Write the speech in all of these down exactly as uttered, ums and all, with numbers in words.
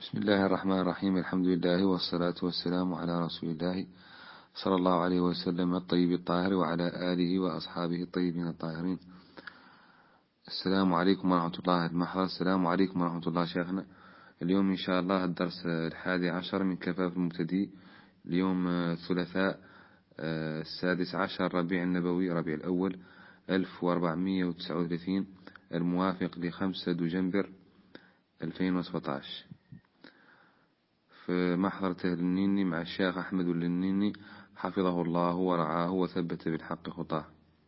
بسم الله الرحمن الرحيم. الحمد لله والصلاة والسلام على رسول الله صلى الله عليه وسلم الطيب الطاهر وعلى آله وأصحابه الطيبين الطاهرين. السلام عليكم ورحمة الله المحضر. السلام عليكم ورحمة الله شيخنا. اليوم إن شاء الله الدرس الحادي عشر من كفاف المبتدئ. اليوم الثلاثاء السادس عشر ربيع النبوي ربيع الأول ألف وأربعمائة وتسعة وثلاثين الموافق لخمسة دجنبر ألفين وسبعة عشر في محضرة النيني مع الشيخ أحمد النيني حفظه الله ورعاه وثبت بالحق خطاه.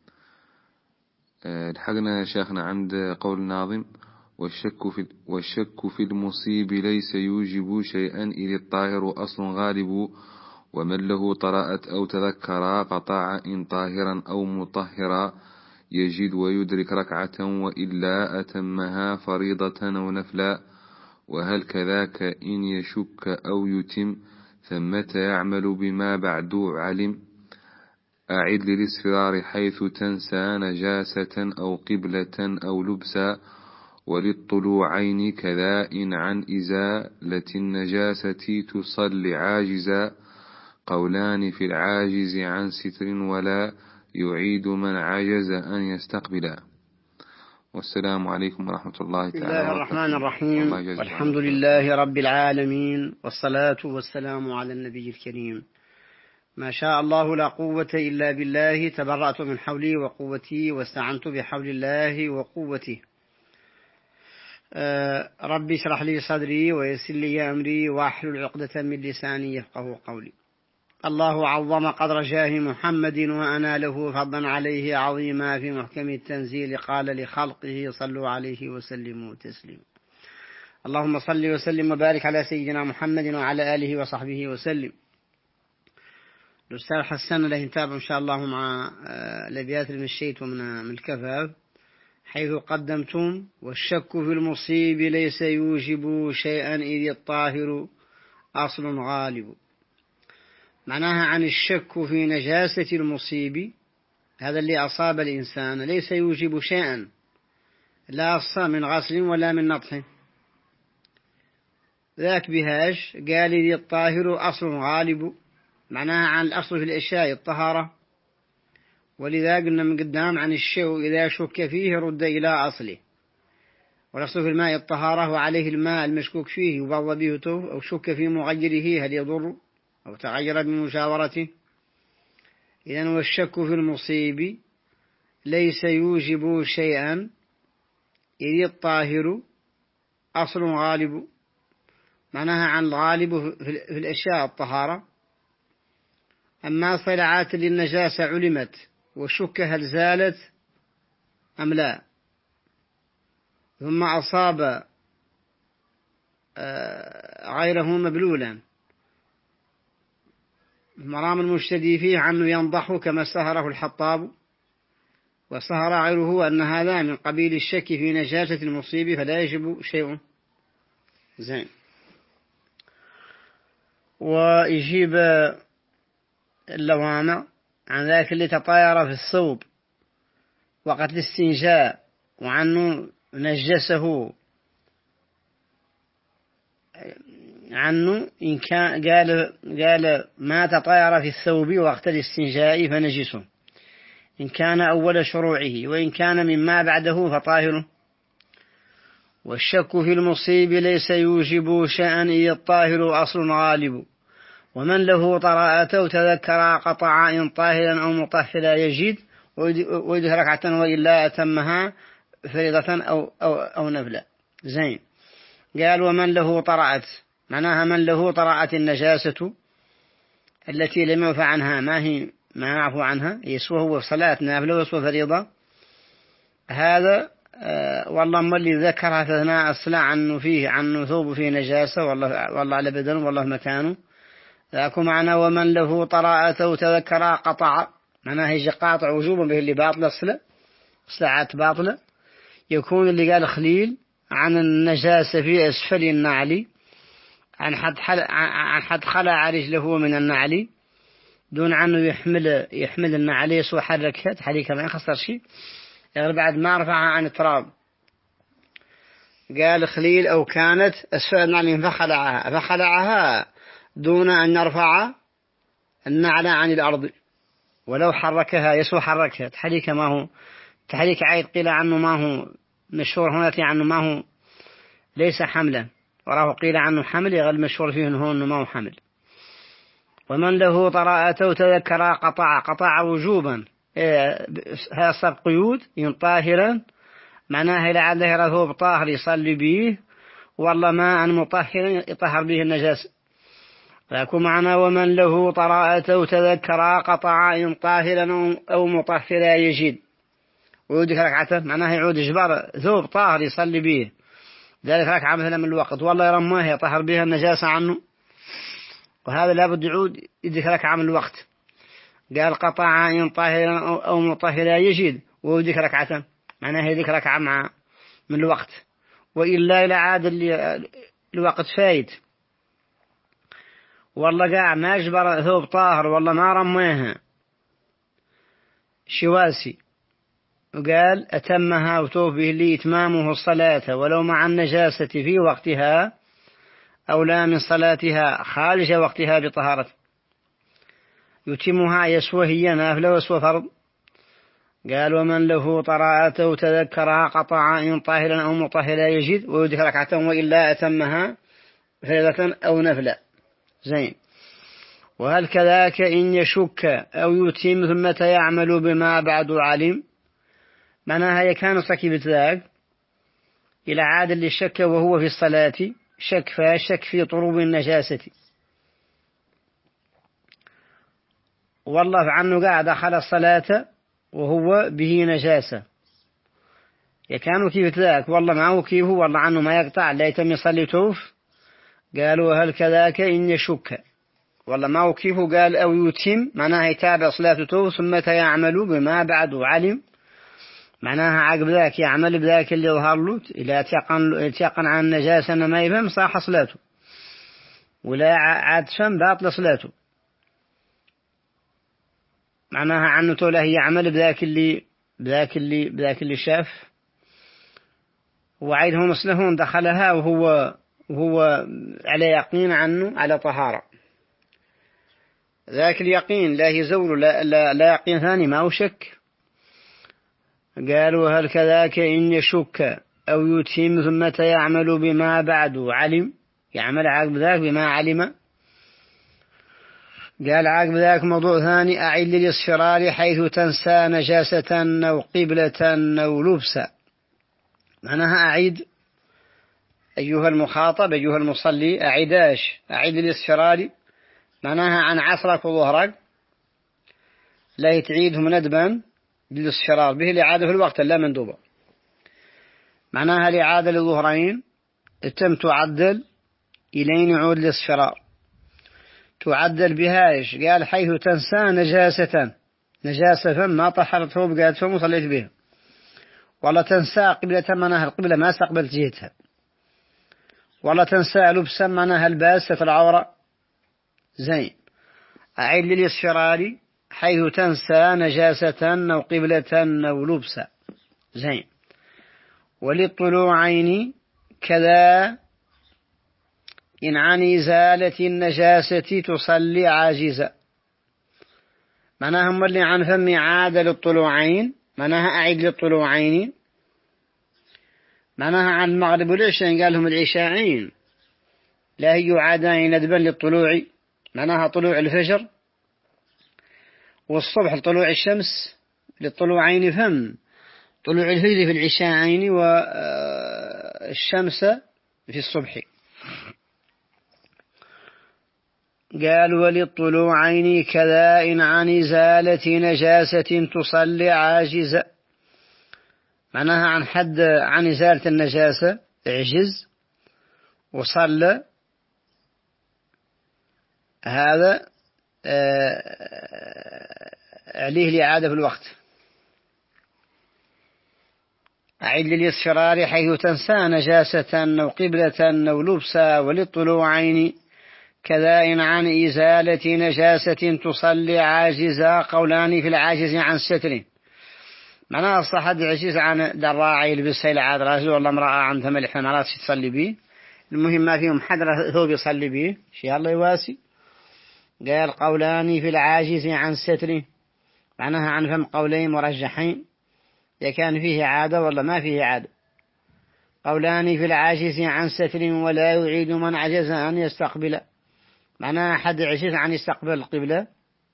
لحقنا شيخنا عند قول الناظم: والشك في, والشك في المصيب ليس يوجب شيئا إذ الطاهر أصل غالب، ومن له طرأت أو تذكرا قطع إن طاهرا أو مطهرا، يجد ويدرك ركعة وإلا أتمها فريضة أو نفلا، وهل كذاك إن يشك أو يتم ثمة يعمل بما بعد علم، أعد للإسفرار حيث تنسى نجاسة أو قبلة أو لبسا، وللطلوعين كذا إن عن إزالة النجاسة تصلي عاجزا، قولان في العاجز عن ستر ولا يعيد من عجز أن يستقبلا. والسلام عليكم ورحمة الله تعالى وبركاته. بسم الله الرحمن الرحيم، والحمد لله رب العالمين، والصلاة والسلام على النبي الكريم. ما شاء الله لا قوة إلا بالله، تبرأت من حولي وقوتي واستعنت بحول الله وقوته. آه ربي اشرح لي صدري ويسر لي أمري واحلل عقدة من لساني يفقه قولي. الله عظم قدر جاه محمد وأنا له فضلا عليه عظيما، في محكم التنزيل قال لخلقه صلوا عليه وسلموا تسليما. اللهم صل وسلم وبارك على سيدنا محمد وعلى آله وصحبه وسلم. الأستاذ حسن له نتابع إن شاء الله مع الأبيات اللي مشيت من الكفاف، حيث قدمتم: والشك في المصيب ليس يوجب شيئا إذ الطاهر أصل غالب. معناها عن الشك في نجاسة المصيب، هذا اللي أصاب الإنسان، ليس يوجب شيئا، لا أصلا من غسل ولا من نطح. ذاك بهاش قال لي الطاهر أصل غالب، معناها عن الأصل في الأشياء الطهارة، ولذا قلنا من قدام عن الشيء إذا شك فيه رد إلى أصله، والأصل في الماء الطهارة، وعليه الماء المشكوك فيه وبعض بيهته أو شك في مغيره هل يضر أو تغير بمجاورته. إذن والشك في المصيب ليس يوجب شيئا إذ الطاهر أصل غالب، معناها عن الغالب في الأشياء الطهارة. أما صلعات للنجاسة علمت والشك هل زالت أم لا، ثم أصاب غيره مبلولا، مرام المجتدي فيه عنه ينضح كما سهره الحطاب، وسهر غيره أن هذا من قبيل الشك في نجاسة المصيب فلا يجب شيء. زين. ويجيب اللوامع عن ذاك اللي تطاير في الثوب وقت الاستنجاء وعنه نجسه، عنه إن كان قال قال ما تطاير في الثوب وقت الاستنجاء فنجسه إن كان أول شروعه، وإن كان مما بعده فطاهره. والشك في المصيب ليس يوجب شيئا إذ الطاهر أصل غالب، ومن له طراءة تذكر قطع إن طاهرا أو مطهرا، يجد ويدرك ركعة وإلا أتمها فريضة أو, أو, أو نفلا. زين. قال ومن له طرأت، معناها من له طرأت النجاسة التي لم يعفى عنها، ما هي ما يعفو عنها، يسوى هو صلاة نافلة ويسوى فريضة. هذا آه والله ما اللي ذكرها في أثناء الصلاة عنه فيه عنه ثوب فيه نجاسة، والله والله على بدنه والله مكانه. ذاكو معنى ومن له طراءة تذكر قطع، معناها يجي قاطع وجوبا به اللي باطلة الصلاة، صلاة باطلة. يكون اللي قال خليل عن النجاسة في أسفل النعل، عن حد حل عن حد خلع رجله من النعل دون عنه يحمل يحمل النعل يسوى حركات حريكة ما يخسر شيء، يعني بعد ما رفعها عن التراب. قال خليل أو كانت أسفل نعل فخلعها فخلعها دون أن يرفع النعل عن الأرض ولو حركها يسوى حركها. تحريك ما هو تحريك عيد قيل عنه ما هو مشهور هنا عنه ما هو ليس حملا، وراه قيل عنه حمل يغل مشهور فيه هو أنه ما هو حمل. ومن له طراءته تذكر قطع قطع وجوبا هذا صار قيود طاهرا معناها إلى عده رثوب طاهر يصلي به والله ماء مطهر يطهر به النجاسة. فيكون معنا ومن له طراءته تذكر قطع طاهرا أو مطهرا يجد ويودك ركعته معناها يعود جبار ثوب طاهر يصلي به ذلك ركعة مثلا من الوقت والله يرماه يطهر بها النجاسة عنه، وهذا لابد يعود يدك ركعة من الوقت. قال قطع طاهرا أو مطهرا يجد ويودك ركعته معناها يدك ركعة مع من الوقت، وإلا إلى عاد الوقت فايت والله قاع ما أجبر ثوب طاهر والله ما رميها شواسي وقال أتمها وتوب به لي إتمامه الصلاة ولو مع النجاسة في وقتها أو لا من صلاتها خارج وقتها بطهارة يتمها يسوى هي نافلة ويسوى فرض. قال ومن له طراءته تذكرها قطع طاهرا أو مطهرا يجد ويدك ركعة وإلا أتمها فريضة أو نفلة زين. وهل كذاك إن يشك أو يتم ثم يعمل بما بعد علم معناها يكان صكيبة ذاك إلى عاد اللي شك وهو في الصلاة شك فشك في طروب النجاسة والله عنه قاعد دخل الصلاة وهو به نجاسة يكان كيف ذاك والله معه كيف والله عنه ما يقطع لا يتم يصلي توف. قالوا هل كذاك إن يشك والله معه كيف قال أو يتم معناها يتابع صلاة توف ثم يعمل بما بعد علم معناها عقب ذاك يعمل بذاك اللي ظهر له إلى يتيقن عن النجاسة ما يفهم صاح صلاته ولا عاد فهم باطل صلاته معناها عنه توله يعمل بذاك اللي بذاك اللي بذاك اللي شاف وعيدهم مسلمون دخلها وهو وهو على يقين عنه على طهارة ذاك اليقين لا يزول لا, لا, لا يقين ثاني ما هو شك. قالوا هل كذاك إن يشك أو يتم ثم يعمل بما بعد علم يعمل عقب ذاك بما علم. قال عقب ذاك موضوع ثاني أعد للاصفرار حيث تنسى نجاسة أو قبلة أو لبسا معناها أعيد أيها المخاطب أيها المصلي أعداش أعد للاصفرار معناها عن عصرك وظهرك لا يتعيدهم ندبا للاصفرار به الإعادة في الوقت لا مندوبة معناها الإعادة للظهرين تم تعدل إلين يعود الاصفرار تعدل بهايش قال حيث تنسى نجاسة نجاسة ما طهرته بقات فم وصليت بها ولا تنسى قبلة معناها القبلة ما استقبلت جهتها ولا تنسى لبسا معناها الباسة العورة زين. أعيد للاصفرار حيث تنسى نجاسة أو قبلة أو لبسا زين. وللطلوعين كذا إن عن إزالة النجاسة تصلي عاجزة معناها هم اللي عن فم عادة للطلوعين معناها أعيد للطلوعين معناها عن المغرب والعشاء قال لهم العشاءين لا هي عادان ندبا للطلوع معناها طلوع الفجر والصبح لطلوع الشمس للطلوعين فم طلوع الفجر في العشاءين والشمس في الصبح. قال وللطلوعين كذا إن عن إزالة نجاسة تصلي عاجزة معناها عن حد عن إزالة النجاسة اعجز وصلى هذا عليه الإعادة في الوقت. أعد للاصفرار حيث تنسى نجاسة أو قبلة أو لبسا وللطلوعين كذا إن عن إزالة نجاسة تصلي عاجزا قولان في العاجز عن ستر معناها الصحة عشيز عن دراعي يلبس هيل عاد راجل والله امرأة عندها ملح مرات تصلي بيه، المهم ما فيهم حد هو بيصلي بيه شيء الله يواسي. قال قولان في العاجز عن ستره، معناها عن فهم قولين مرجحين، إذا كان فيه عادة ولا ما فيه عادة. قولان في العاجز عن ستر ولا يعيد من عجز أن يستقبل، معناها حد عجز عن يستقبل القبلة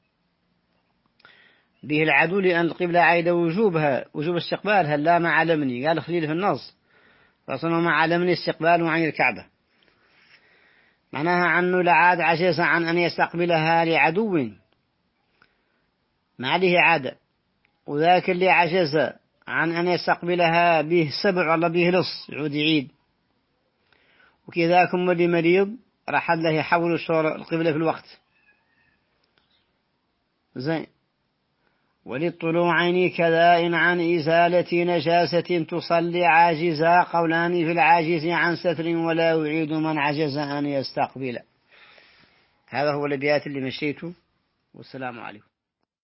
به العدو، لأن القبلة عايدة وجوبها وجوب استقبالها لا ما علمني، قال خليل في النص فصنوا ما علمني استقباله عن الكعبة، معناها عنه لعاد عجز عن أن يستقبلها لعدو ما عليه عادة، وذاك اللي عجز عن أن يستقبلها به سبع ولا به لص يعود يعيد. وكذاكم اللي مريض راح له يحول القبلة في الوقت زين. وللطلوعين كذا عن إزالة نجاسة تصلي عاجزا، قولان في العاجز عن ستر ولا يعيد من عجز أن يستقبل. هذا هو الأبيات اللي مشيته، والسلام عليكم.